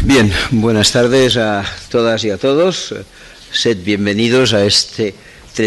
Bien, buenas tardes a todas y a todos. Sed bienvenidos a este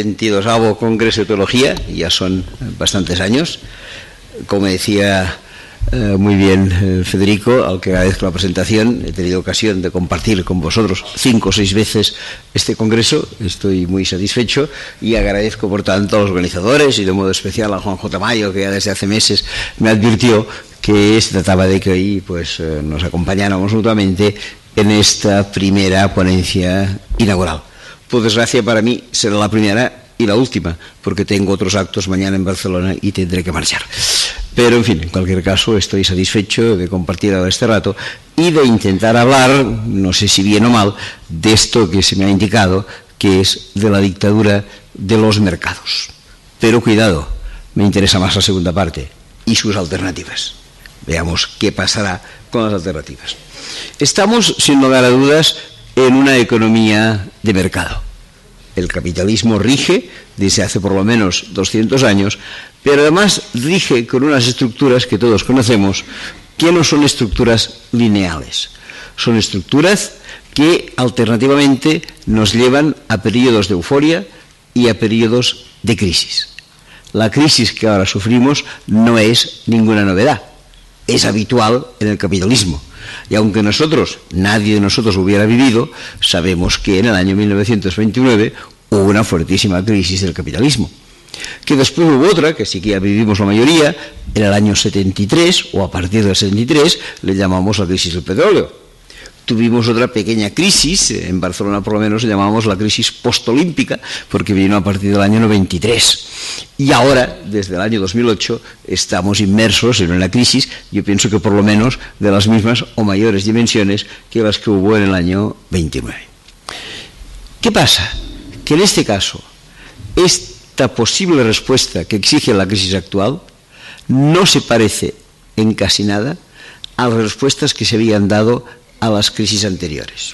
32º Congreso de Teología. Ya son bastantes años. Como decía muy bien Federico, al que agradezco la presentación, he tenido ocasión de compartir con vosotros 5 o 6 veces este congreso. Estoy muy satisfecho y agradezco por tanto a los organizadores y de modo especial a Juan J. Mayo, que ya desde hace meses me advirtió que se trataba de que hoy nos acompañáramos mutuamente en esta primera ponencia inaugural. Por desgracia para mí será la primera y la última, porque tengo otros actos mañana en Barcelona y tendré que marchar. Pero, en fin, en cualquier caso, estoy satisfecho de compartir ahora este rato y de intentar hablar, no sé si bien o mal, de esto que se me ha indicado, que es de la dictadura de los mercados. Pero cuidado, me interesa más la segunda parte y sus alternativas. Veamos qué pasará con las alternativas. Estamos, sin lugar a dudas, en una economía de mercado. El capitalismo rige desde hace por lo menos 200 años, pero además rige con unas estructuras que todos conocemos, que no son estructuras lineales. Son estructuras que alternativamente nos llevan a periodos de euforia y a periodos de crisis. La crisis que ahora sufrimos no es ninguna novedad. Es habitual en el capitalismo. Y aunque nadie de nosotros hubiera vivido, sabemos que en el año 1929 hubo una fuertísima crisis del capitalismo. Que después hubo otra, que sí que ya vivimos la mayoría, en el año 73, o a partir del 73, le llamamos la crisis del petróleo. Tuvimos otra pequeña crisis, en Barcelona por lo menos le llamamos la crisis postolímpica, porque vino a partir del año 93. Y ahora, desde el año 2008, estamos inmersos en una crisis, yo pienso que por lo menos de las mismas o mayores dimensiones que las que hubo en el año 29. ¿Qué pasa? Que en este caso, esta posible respuesta que exige la crisis actual no se parece en casi nada a las respuestas que se habían dado a las crisis anteriores.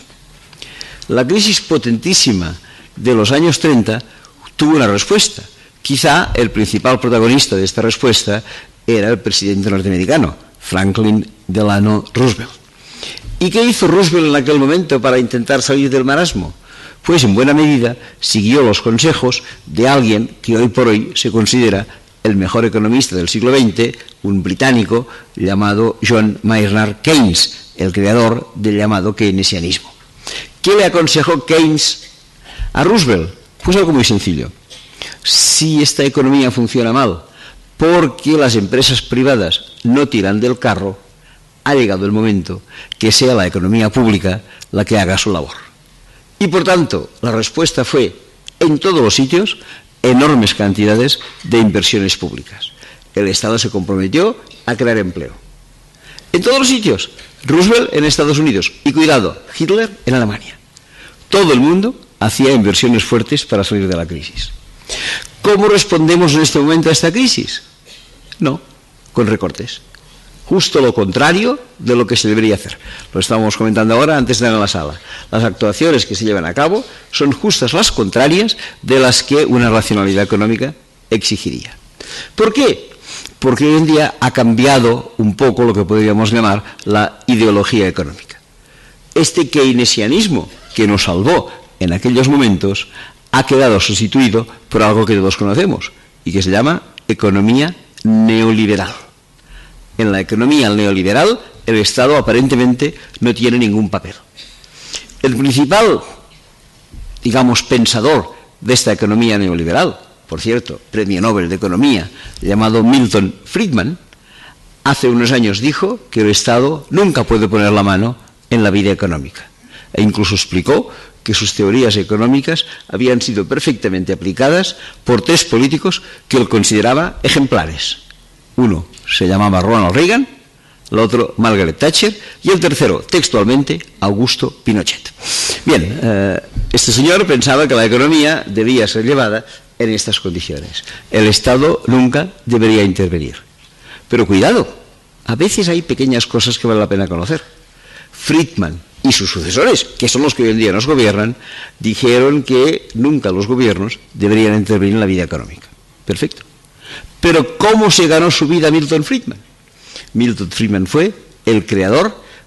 La crisis potentísima de los años 30 tuvo una respuesta. Quizá el principal protagonista de esta respuesta era el presidente norteamericano, Franklin Delano Roosevelt. ¿Y qué hizo Roosevelt en aquel momento para intentar salir del marasmo? Pues en buena medida siguió los consejos de alguien que hoy por hoy se considera el mejor economista del siglo XX, un británico llamado John Maynard Keynes, el creador del llamado keynesianismo. ¿Qué le aconsejó Keynes a Roosevelt? Pues algo muy sencillo. Si esta economía funciona mal porque las empresas privadas no tiran del carro, ha llegado el momento que sea la economía pública la que haga su labor. Y por tanto, la respuesta fue, en todos los sitios, enormes cantidades de inversiones públicas. El Estado se comprometió a crear empleo. En todos los sitios. Roosevelt en Estados Unidos y, cuidado, Hitler en Alemania. Todo el mundo hacía inversiones fuertes para salir de la crisis. ¿Cómo respondemos en este momento a esta crisis? No, con recortes. Justo lo contrario de lo que se debería hacer. Lo estábamos comentando ahora antes de entrar en la sala. Las actuaciones que se llevan a cabo son justas las contrarias de las que una racionalidad económica exigiría. ¿Por qué? Porque hoy en día ha cambiado un poco lo que podríamos llamar la ideología económica. Este keynesianismo que nos salvó en aquellos momentos ha quedado sustituido por algo que todos conocemos y que se llama economía neoliberal. En la economía neoliberal el Estado aparentemente no tiene ningún papel. El principal, pensador de esta economía neoliberal, por cierto, premio Nobel de Economía, llamado Milton Friedman, hace unos años dijo que el Estado nunca puede poner la mano en la vida económica. E incluso explicó que sus teorías económicas habían sido perfectamente aplicadas por 3 políticos que él consideraba ejemplares. Uno se llamaba Ronald Reagan, el otro Margaret Thatcher y el tercero, textualmente, Augusto Pinochet. Bien, este señor pensaba que la economía debía ser llevada en estas condiciones. El Estado nunca debería intervenir. Pero cuidado, a veces hay pequeñas cosas que vale la pena conocer. Friedman y sus sucesores, que son los que hoy en día nos gobiernan, dijeron que nunca los gobiernos deberían intervenir en la vida económica. Perfecto. Pero ¿cómo se ganó su vida Milton Friedman? Milton Friedman fue el creador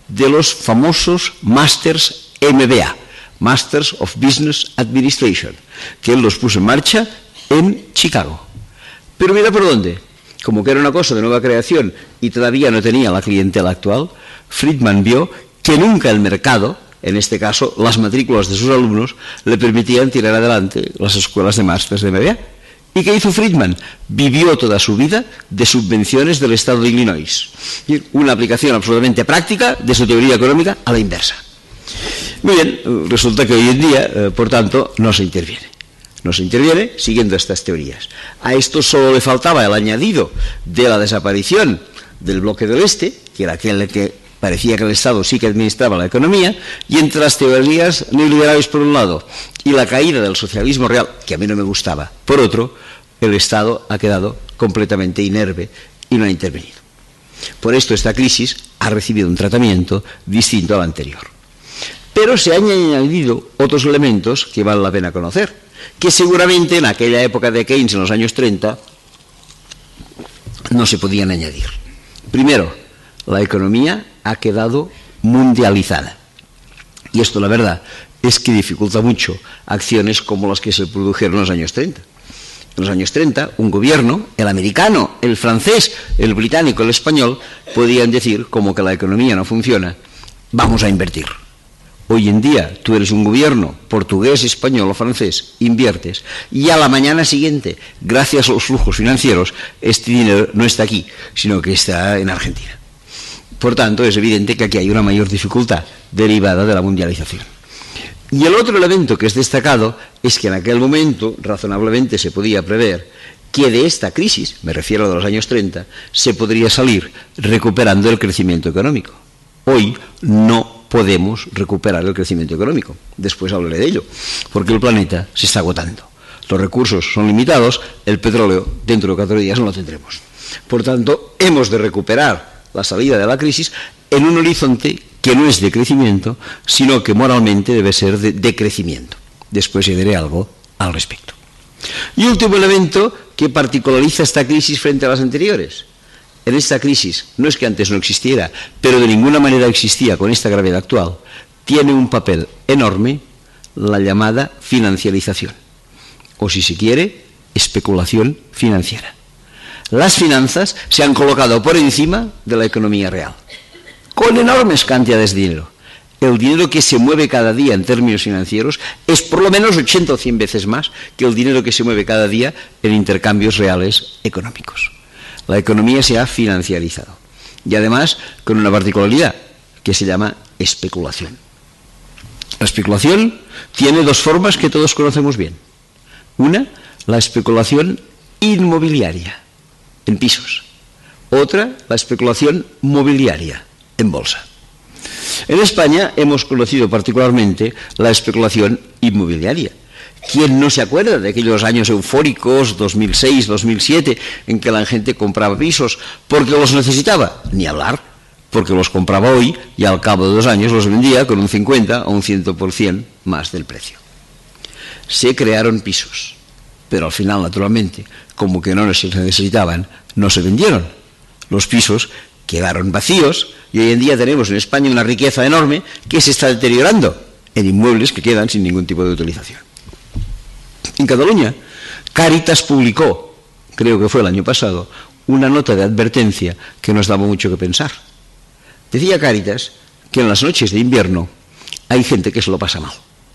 de los famosos Masters MBA, Masters of Business Administration, que él los puso en marcha en Chicago. Pero mira por dónde. Como que era una cosa de nueva creación y todavía no tenía la clientela actual, Friedman vio que nunca el mercado, en este caso las matrículas de sus alumnos, le permitían tirar adelante las escuelas de másters de MBA. ¿Y qué hizo Friedman? Vivió toda su vida de subvenciones del estado de Illinois. Una aplicación absolutamente práctica de su teoría económica a la inversa. Muy bien, resulta que hoy en día, por tanto, no se interviene. No se interviene siguiendo estas teorías. A esto solo le faltaba el añadido de la desaparición del bloque del Este, que era aquel que parecía que el Estado sí que administraba la economía, y entre las teorías neoliberales por un lado y la caída del socialismo real, que a mí no me gustaba, por otro, el Estado ha quedado completamente inerme y no ha intervenido. Por esto esta crisis ha recibido un tratamiento distinto al anterior. Pero se han añadido otros elementos que vale la pena conocer, que seguramente en aquella época de Keynes, en los años 30, no se podían añadir. Primero, la economía ha quedado mundializada. Y esto, la verdad, es que dificulta mucho acciones como las que se produjeron en los años 30. En los años 30, un gobierno, el americano, el francés, el británico, el español, podían decir, como que la economía no funciona, vamos a invertir. Hoy en día tú eres un gobierno portugués, español o francés, inviertes, y a la mañana siguiente, gracias a los flujos financieros, este dinero no está aquí, sino que está en Argentina. Por tanto, es evidente que aquí hay una mayor dificultad derivada de la mundialización. Y el otro elemento que es destacado es que en aquel momento, razonablemente se podía prever que de esta crisis, me refiero a los años 30, se podría salir recuperando el crecimiento económico. Hoy no podemos recuperar el crecimiento económico. Después hablaré de ello, porque el planeta se está agotando. Los recursos son limitados, el petróleo dentro de 4 días no lo tendremos. Por tanto, hemos de recuperar la salida de la crisis en un horizonte que no es de crecimiento, sino que moralmente debe ser de crecimiento. Después diré algo al respecto. Y último elemento que particulariza esta crisis frente a las anteriores. En esta crisis, no es que antes no existiera, pero de ninguna manera existía con esta gravedad actual, tiene un papel enorme la llamada financiarización, o si se quiere, especulación financiera. Las finanzas se han colocado por encima de la economía real, con enormes cantidades de dinero. El dinero que se mueve cada día en términos financieros es por lo menos 80 o 100 veces más que el dinero que se mueve cada día en intercambios reales económicos. La economía se ha financiarizado. Y además con una particularidad que se llama especulación. La especulación tiene dos formas que todos conocemos bien. Una, la especulación inmobiliaria, en pisos. Otra, la especulación mobiliaria, en bolsa. En España hemos conocido particularmente la especulación inmobiliaria. ¿Quién no se acuerda de aquellos años eufóricos, 2006, 2007, en que la gente compraba pisos porque los necesitaba? Ni hablar, porque los compraba hoy y al cabo de 2 años los vendía con un 50 o un 100% más del precio. Se crearon pisos, pero al final, naturalmente, como que no se necesitaban, no se vendieron. Los pisos quedaron vacíos y hoy en día tenemos en España una riqueza enorme que se está deteriorando en inmuebles que quedan sin ningún tipo de utilización. En Cataluña, Cáritas publicó, creo que fue el año pasado, una nota de advertencia que nos daba mucho que pensar. Decía Cáritas que en las noches de invierno hay gente que se lo pasa mal.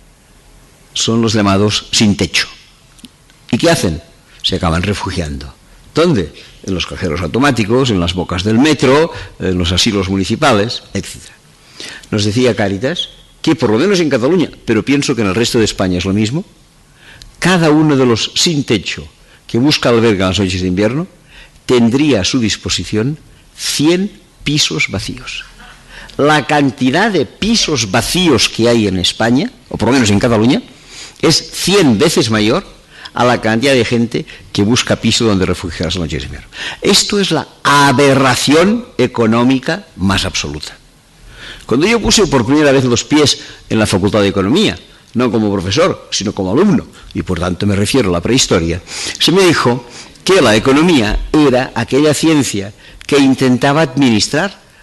Son los llamados sin techo. ¿Y qué hacen? Se acaban refugiando. ¿Dónde? En los cajeros automáticos, en las bocas del metro, en los asilos municipales, etc. Nos decía Cáritas que por lo menos en Cataluña, pero pienso que en el resto de España es lo mismo, cada uno de los sin techo que busca albergue en las noches de invierno tendría a su disposición 100 pisos vacíos. La cantidad de pisos vacíos que hay en España, o por lo menos en Cataluña, es 100 veces mayor a la cantidad de gente que busca piso donde refugiarse en las noches de invierno. Esto es la aberración económica más absoluta. Cuando yo puse por primera vez los pies en la Facultad de Economía, no como profesor, sino como alumno, y por tanto me refiero a la prehistoria, se me dijo que la economía era aquella ciencia que intentaba administrar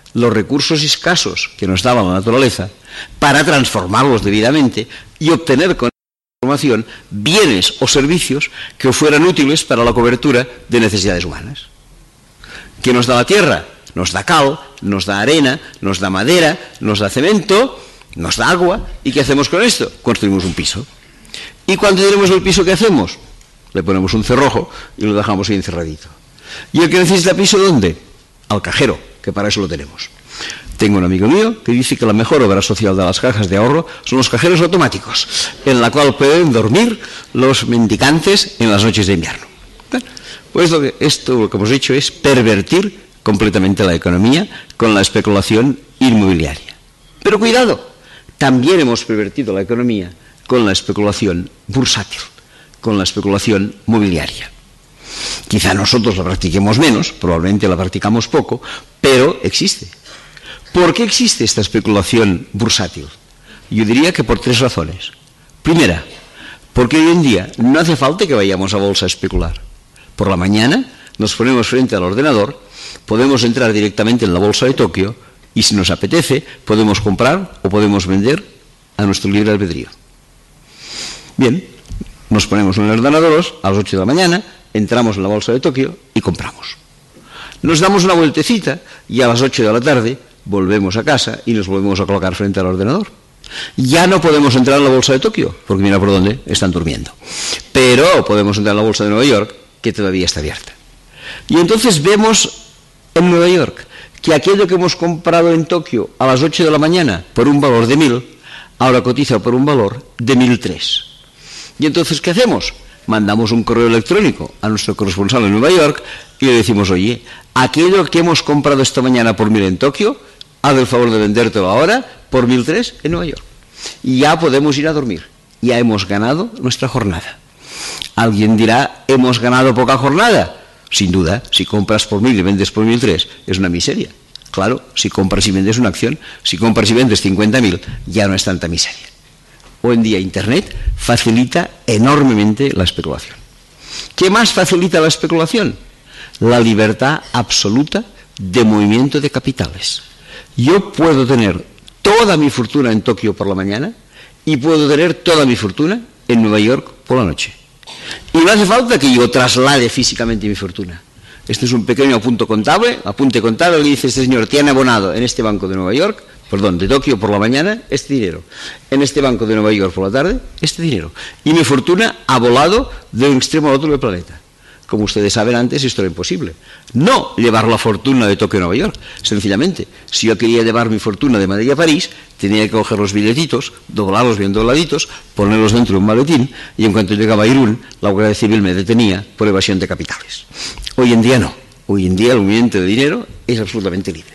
los recursos escasos que nos daba la naturaleza para transformarlos debidamente y obtener con transformación bienes o servicios que fueran útiles para la cobertura de necesidades humanas. ¿Qué nos da la tierra? Nos da cal, nos da arena, nos da madera, nos da cemento, nos da agua. ¿Y qué hacemos con esto? Construimos un piso. ¿Y cuando tenemos el piso, qué hacemos? Le ponemos un cerrojo y lo dejamos ahí encerradito. ¿Y el que necesita piso, dónde? Al cajero, que para eso lo tenemos. Tengo un amigo mío que dice que la mejor obra social de las cajas de ahorro son los cajeros automáticos, en la cual pueden dormir los mendicantes en las noches de invierno. Pues lo que hemos hecho es pervertir completamente la economía con la especulación inmobiliaria. Pero cuidado, también hemos pervertido la economía con la especulación bursátil, con la especulación mobiliaria. Quizá nosotros la practiquemos menos, probablemente la practicamos poco, pero existe. ¿Por qué existe esta especulación bursátil? Yo diría que por 3 razones. Primera, porque hoy en día no hace falta que vayamos a bolsa a especular. Por la mañana nos ponemos frente al ordenador, podemos entrar directamente en la bolsa de Tokio y si nos apetece podemos comprar o podemos vender a nuestro libre albedrío. Bien, nos ponemos en el ordenador a las 8 de la mañana, entramos en la bolsa de Tokio y compramos. Nos damos una vueltecita y a las 8 de la tarde volvemos a casa y nos volvemos a colocar frente al ordenador. Ya no podemos entrar en la bolsa de Tokio, porque mira por dónde están durmiendo. Pero podemos entrar en la bolsa de Nueva York, que todavía está abierta. Y entonces vemos en Nueva York que aquello que hemos comprado en Tokio a las 8 de la mañana por un valor de 1.000, ahora cotiza por un valor de 1.003. ¿Y entonces qué hacemos? Mandamos un correo electrónico a nuestro corresponsal en Nueva York y le decimos, oye, aquello que hemos comprado esta mañana por 1.000 en Tokio, haz el favor de vendértelo ahora por 1.003 en Nueva York. Y ya podemos ir a dormir. Ya hemos ganado nuestra jornada. Alguien dirá, ¿hemos ganado poca jornada? Sin duda, si compras por 1.000 y vendes por 1.003, es una miseria. Claro, si compras y vendes una acción, si compras y vendes 50.000, ya no es tanta miseria. Hoy en día Internet facilita enormemente la especulación. ¿Qué más facilita la especulación? La libertad absoluta de movimiento de capitales. Yo puedo tener toda mi fortuna en Tokio por la mañana y puedo tener toda mi fortuna en Nueva York por la noche. Y no hace falta que yo traslade físicamente mi fortuna. Este es un pequeño apunte contable que dice, este señor tiene abonado en este banco de Nueva York, de Tokio por la mañana, este dinero. En este banco de Nueva York por la tarde, este dinero. Y mi fortuna ha volado de un extremo al otro del planeta. Como ustedes saben antes, esto era imposible. No llevar la fortuna de Tokio a Nueva York. Sencillamente, si yo quería llevar mi fortuna de Madrid a París, tenía que coger los billetitos, doblarlos bien dobladitos, ponerlos dentro de un maletín, y en cuanto llegaba a Irún, la Guardia Civil me detenía por evasión de capitales. Hoy en día no. Hoy en día el movimiento de dinero es absolutamente libre.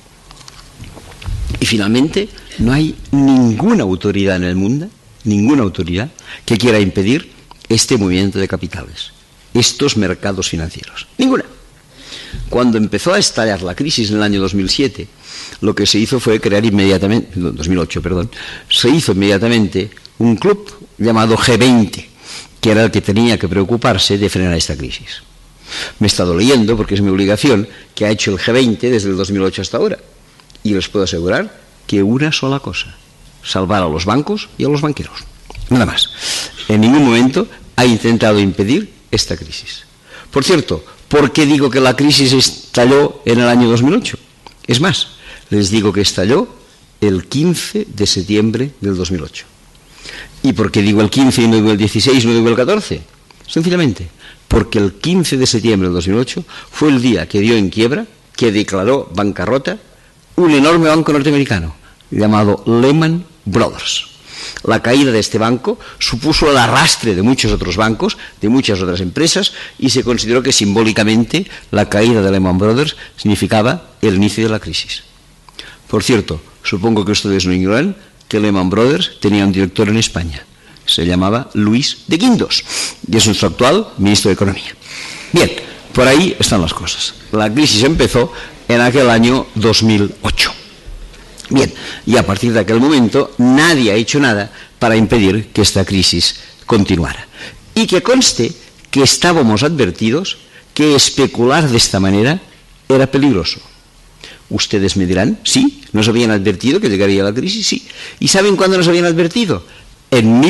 Y finalmente, no hay ninguna autoridad en el mundo, ninguna autoridad, que quiera impedir este movimiento de capitales, estos mercados financieros. Ninguna. Cuando empezó a estallar la crisis en el año 2007, lo que se hizo fue crear inmediatamente, 2008, perdón, se hizo inmediatamente un club llamado G20, que era el que tenía que preocuparse de frenar esta crisis. Me he estado leyendo, porque es mi obligación, que ha hecho el G20 desde el 2008 hasta ahora. Y les puedo asegurar que una sola cosa, salvar a los bancos y a los banqueros. Nada más. En ningún momento ha intentado impedir esta crisis. Por cierto, ¿por qué digo que la crisis estalló en el año 2008? Es más, les digo que estalló el 15 de septiembre del 2008. ¿Y por qué digo el 15 y no digo el 16, no digo el 14? Sencillamente, porque el 15 de septiembre del 2008 fue el día que dio en quiebra, que declaró bancarrota, un enorme banco norteamericano llamado Lehman Brothers. La caída de este banco supuso el arrastre de muchos otros bancos, de muchas otras empresas, y se consideró que simbólicamente la caída de Lehman Brothers significaba el inicio de la crisis. Por cierto, supongo que ustedes no ignoran que Lehman Brothers tenía un director en España. Se llamaba Luis de Guindos y es nuestro actual ministro de Economía. Bien, por ahí están las cosas. La crisis empezó en aquel año 2008. Bien, y a partir de aquel momento nadie ha hecho nada para impedir que esta crisis continuara. Y que conste que estábamos advertidos que especular de esta manera era peligroso. Ustedes me dirán, sí, nos habían advertido que llegaría la crisis, sí. ¿Y saben cuándo nos habían advertido? En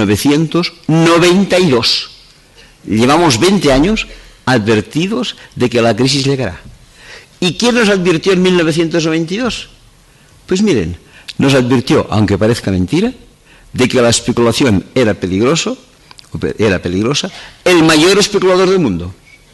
1992. Llevamos 20 años advertidos de que la crisis llegará. ¿Y quién nos advirtió en 1992? Pues miren, nos advirtió, aunque parezca mentira, de que la especulación era peligrosa, el mayor especulador del mundo.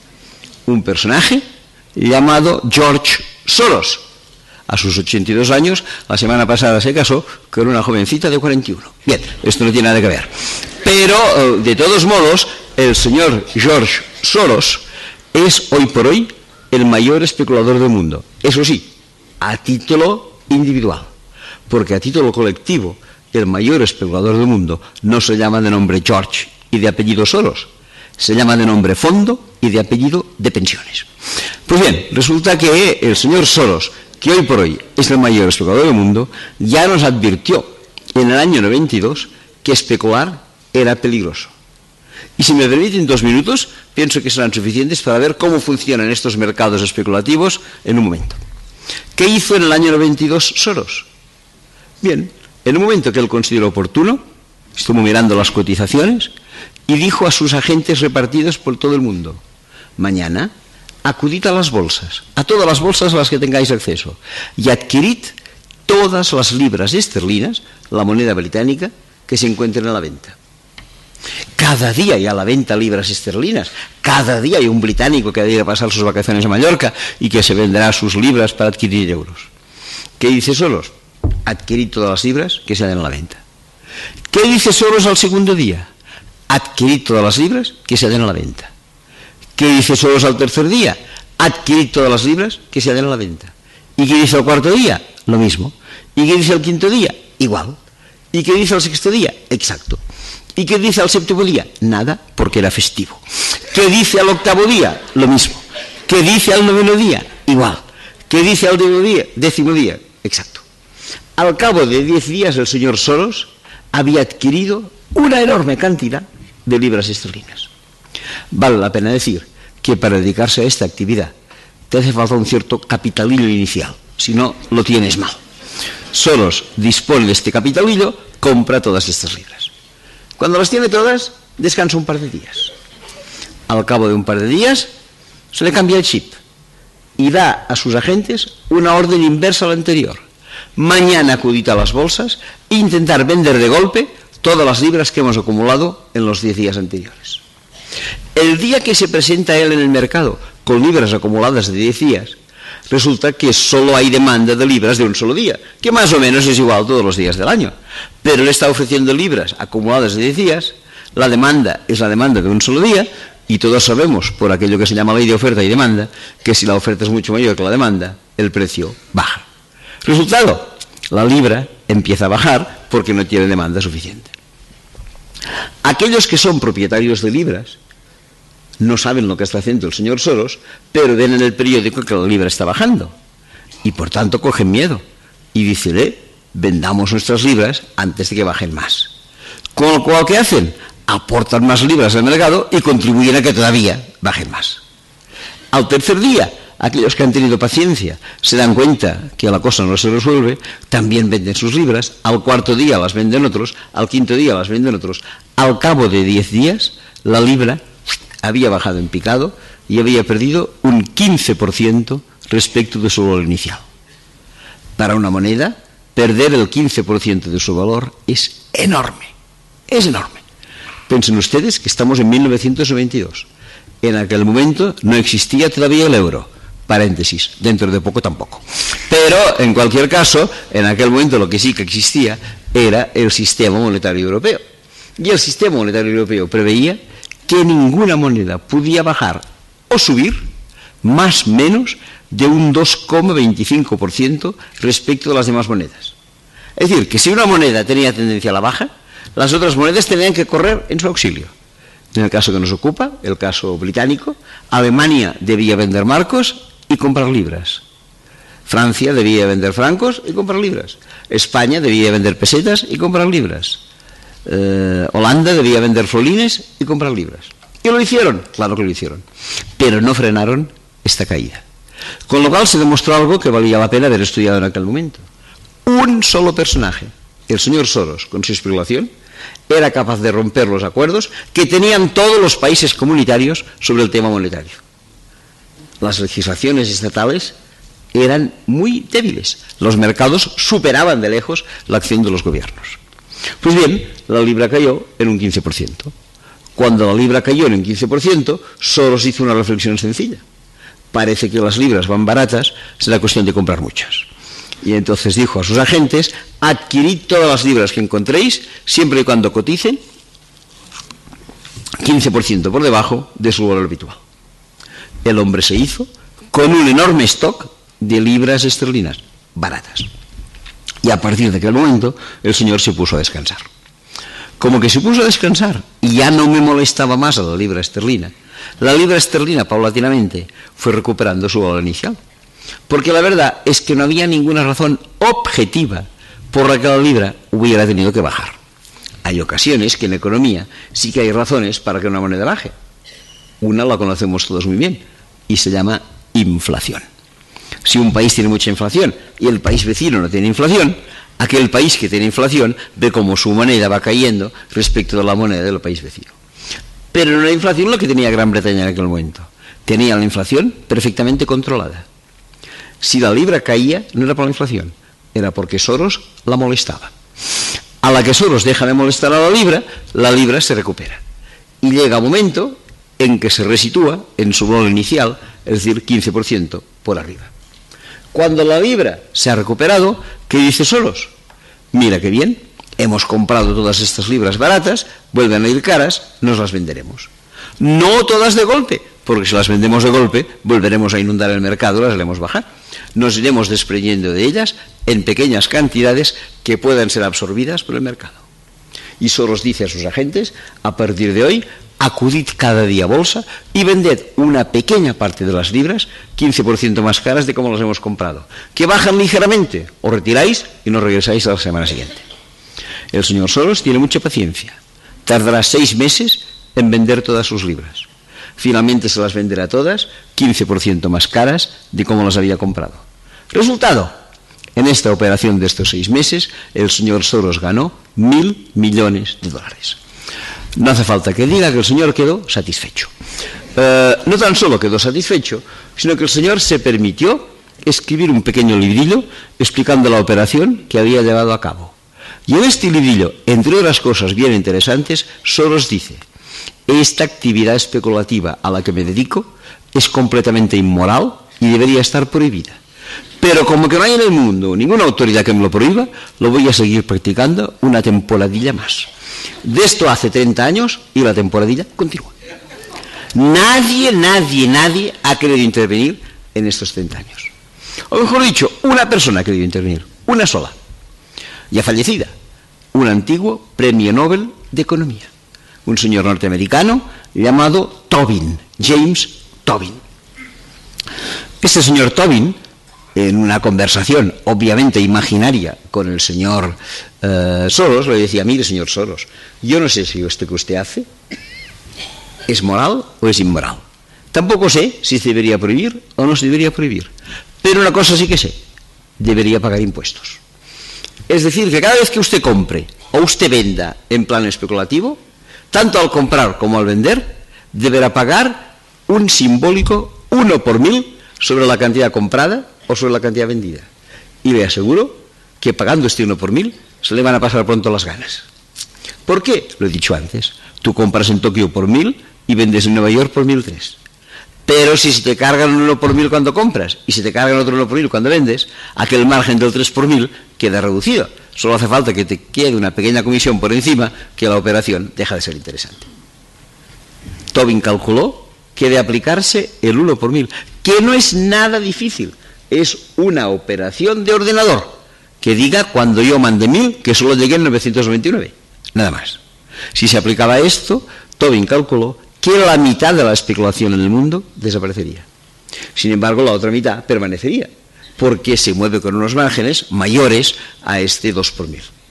Un personaje llamado George Soros. A sus 82 años, la semana pasada se casó con una jovencita de 41. Bien, esto no tiene nada que ver. Pero, de todos modos, el señor George Soros es hoy por hoy el mayor especulador del mundo. Eso sí, a título individual. Porque a título colectivo, el mayor especulador del mundo no se llama de nombre George y de apellido Soros. Se llama de nombre Fondo y de apellido de pensiones. Pues bien, resulta que el señor Soros, que hoy por hoy es el mayor especulador del mundo, ya nos advirtió en el año 92 que especular era peligroso. Y si me permiten 2 minutos, pienso que serán suficientes para ver cómo funcionan estos mercados especulativos en un momento. ¿Qué hizo en el año 92 Soros? Bien, en un momento que él consideró oportuno, estuvo mirando las cotizaciones y dijo a sus agentes repartidos por todo el mundo: mañana acudid a las bolsas, a todas las bolsas a las que tengáis acceso, y adquirid todas las libras esterlinas, la moneda británica, que se encuentren a la venta. Cada día hay a la venta libras esterlinas, cada día hay un británico que ha de ir a pasar sus vacaciones a Mallorca y que se venderá sus libras para adquirir euros. ¿Qué dice Soros? Adquirid todas las libras que se den a la venta. ¿Qué dice Soros al segundo día? Adquirid todas las libras que se den a la venta. ¿Qué dice Soros al tercer día? Adquirid todas las libras que se den a la venta. ¿Y qué dice al cuarto día? Lo mismo. ¿Y qué dice al quinto día? Igual. ¿Y qué dice al sexto día? Exacto. ¿Y qué dice al séptimo día? Nada, porque era festivo. ¿Qué dice al octavo día? Lo mismo. ¿Qué dice al noveno día? Igual. ¿Qué dice al décimo día? Exacto. Al cabo de 10 días el señor Soros había adquirido una enorme cantidad de libras esterlinas. Vale la pena decir que para dedicarse a esta actividad te hace falta un cierto capitalillo inicial, si no lo tienes mal. Soros dispone de este capitalillo, compra todas estas libras. Cuando las tiene todas, descansa un par de días. Al cabo de un par de días, se le cambia el chip y da a sus agentes una orden inversa a la anterior. Mañana acudid a las bolsas e intentar vender de golpe todas las libras que hemos acumulado en los 10 días anteriores. El día que se presenta él en el mercado con libras acumuladas de 10 días, resulta que solo hay demanda de libras de un solo día, que más o menos es igual todos los días del año. Pero él está ofreciendo libras acumuladas de 10 días, la demanda es la demanda de un solo día, y todos sabemos, por aquello que se llama ley de oferta y demanda, que si la oferta es mucho mayor que la demanda, el precio baja. Resultado, la libra empieza a bajar porque no tiene demanda suficiente. Aquellos que son propietarios de libras no saben lo que está haciendo el señor Soros, pero ven en el periódico que la libra está bajando y por tanto cogen miedo y dicen, vendamos nuestras libras antes de que bajen más. Con lo cual, ¿qué hacen? Aportan más libras al mercado y contribuyen a que todavía bajen más. Al tercer día, aquellos que han tenido paciencia se dan cuenta que la cosa no se resuelve, también venden sus libras, al cuarto día las venden otros, al quinto día las venden otros. Al cabo de 10 días, la libra había bajado en picado y había perdido un 15% respecto de su valor inicial. Para una moneda, perder el 15% de su valor es enorme, es enorme. Piensen ustedes que estamos en 1992. En aquel momento no existía todavía el euro. Paréntesis, dentro de poco tampoco. Pero, en cualquier caso, en aquel momento lo que sí que existía era el sistema monetario europeo. Y el sistema monetario europeo preveía que ninguna moneda podía bajar o subir más o menos de un 2,25% respecto de las demás monedas. Es decir, que si una moneda tenía tendencia a la baja, las otras monedas tenían que correr en su auxilio. En el caso que nos ocupa, el caso británico, Alemania debía vender marcos y comprar libras. Francia debía vender francos y comprar libras. España debía vender pesetas y comprar libras. Holanda debía vender florines y comprar libras. ¿Y lo hicieron? Claro que lo hicieron. Pero no frenaron esta caída. Con lo cual se demostró algo que valía la pena haber estudiado en aquel momento. Un solo personaje, el señor Soros, con su especulación, era capaz de romper los acuerdos que tenían todos los países comunitarios sobre el tema monetario. Las legislaciones estatales eran muy débiles. Los mercados superaban de lejos la acción de los gobiernos. Pues bien, la libra cayó en un 15%. Cuando la libra cayó en un 15%, Soros hizo una reflexión sencilla. Parece que las libras van baratas, será cuestión de comprar muchas. Y entonces dijo a sus agentes: adquirid todas las libras que encontréis, siempre y cuando coticen 15% por debajo de su valor habitual. El hombre se hizo con un enorme stock de libras esterlinas baratas. Y a partir de aquel momento el señor se puso a descansar. Como que se puso a descansar y ya no me molestaba más a la libra esterlina paulatinamente fue recuperando su valor inicial. Porque la verdad es que no había ninguna razón objetiva por la que la libra hubiera tenido que bajar. Hay ocasiones que en economía sí que hay razones para que una moneda baje. Una la conocemos todos muy bien y se llama inflación. Si un país tiene mucha inflación y el país vecino no tiene inflación, aquel país que tiene inflación ve cómo su moneda va cayendo respecto de la moneda del país vecino. Pero no era inflación lo que tenía Gran Bretaña en aquel momento. Tenía la inflación perfectamente controlada. Si la libra caía, no era por la inflación, era porque Soros la molestaba. A la que Soros deja de molestar a la libra se recupera. Y llega un momento en que se resitúa en su valor inicial, es decir, 15% por arriba. Cuando la libra se ha recuperado, ¿qué dice Soros? Mira qué bien, hemos comprado todas estas libras baratas, vuelven a ir caras, nos las venderemos. No todas de golpe, porque si las vendemos de golpe, volveremos a inundar el mercado, las haremos bajar. Nos iremos desprendiendo de ellas en pequeñas cantidades que puedan ser absorbidas por el mercado. Y Soros dice a sus agentes: a partir de hoy, acudid cada día a bolsa y vended una pequeña parte de las libras 15% más caras de como las hemos comprado. Que bajan ligeramente, os retiráis y nos regresáis a la semana siguiente. El señor Soros tiene mucha paciencia. Tardará 6 meses en vender todas sus libras. Finalmente se las venderá todas 15% más caras de como las había comprado. Resultado: en esta operación de estos 6 meses, el señor Soros ganó $1.000 millones. No hace falta que diga que el señor quedó satisfecho. No tan solo quedó satisfecho, sino que el señor se permitió escribir un pequeño librillo explicando la operación que había llevado a cabo. Y en este librillo, entre otras cosas bien interesantes, Soros dice: esta actividad especulativa a la que me dedico es completamente inmoral y debería estar prohibida. Pero como que no hay en el mundo ninguna autoridad que me lo prohíba, lo voy a seguir practicando una temporadilla más. De esto hace 30 años y la temporadilla continúa. Nadie ha querido intervenir en estos 30 años. O mejor dicho, una persona ha querido intervenir, una sola, ya fallecida, un antiguo premio Nobel de Economía, un señor norteamericano llamado Tobin, James Tobin. Este señor Tobin, en una conversación obviamente imaginaria con el señor Soros, le decía: mire, señor Soros, yo no sé si esto que usted hace es moral o es inmoral. Tampoco sé si se debería prohibir o no se debería prohibir. Pero una cosa sí que sé: debería pagar impuestos. Es decir, que cada vez que usted compre o usted venda en plan especulativo, tanto al comprar como al vender, deberá pagar un simbólico 1 por 1000 sobre la cantidad comprada o sobre la cantidad vendida. Y le aseguro que pagando este 1 por 1000 se le van a pasar pronto las ganas. ¿Por qué? Lo he dicho antes. Tú compras en Tokio por 1000 y vendes en Nueva York por 1003. Pero si se te cargan un 1 por 1000 cuando compras y se te cargan otro 1 por 1000 cuando vendes, aquel margen del 3 por 1000 queda reducido. Solo hace falta que te quede una pequeña comisión por encima, que la operación deja de ser interesante. Tobin calculó que de aplicarse el 1 por 1000, que no es nada difícil, es una operación de ordenador que diga cuando yo mandé 1000 que solo llegué en 999, nada más. Si se aplicaba esto, Tobin calculó que la mitad de la especulación en el mundo desaparecería. Sin embargo, la otra mitad permanecería, porque se mueve con unos márgenes mayores a este 2 por 1000.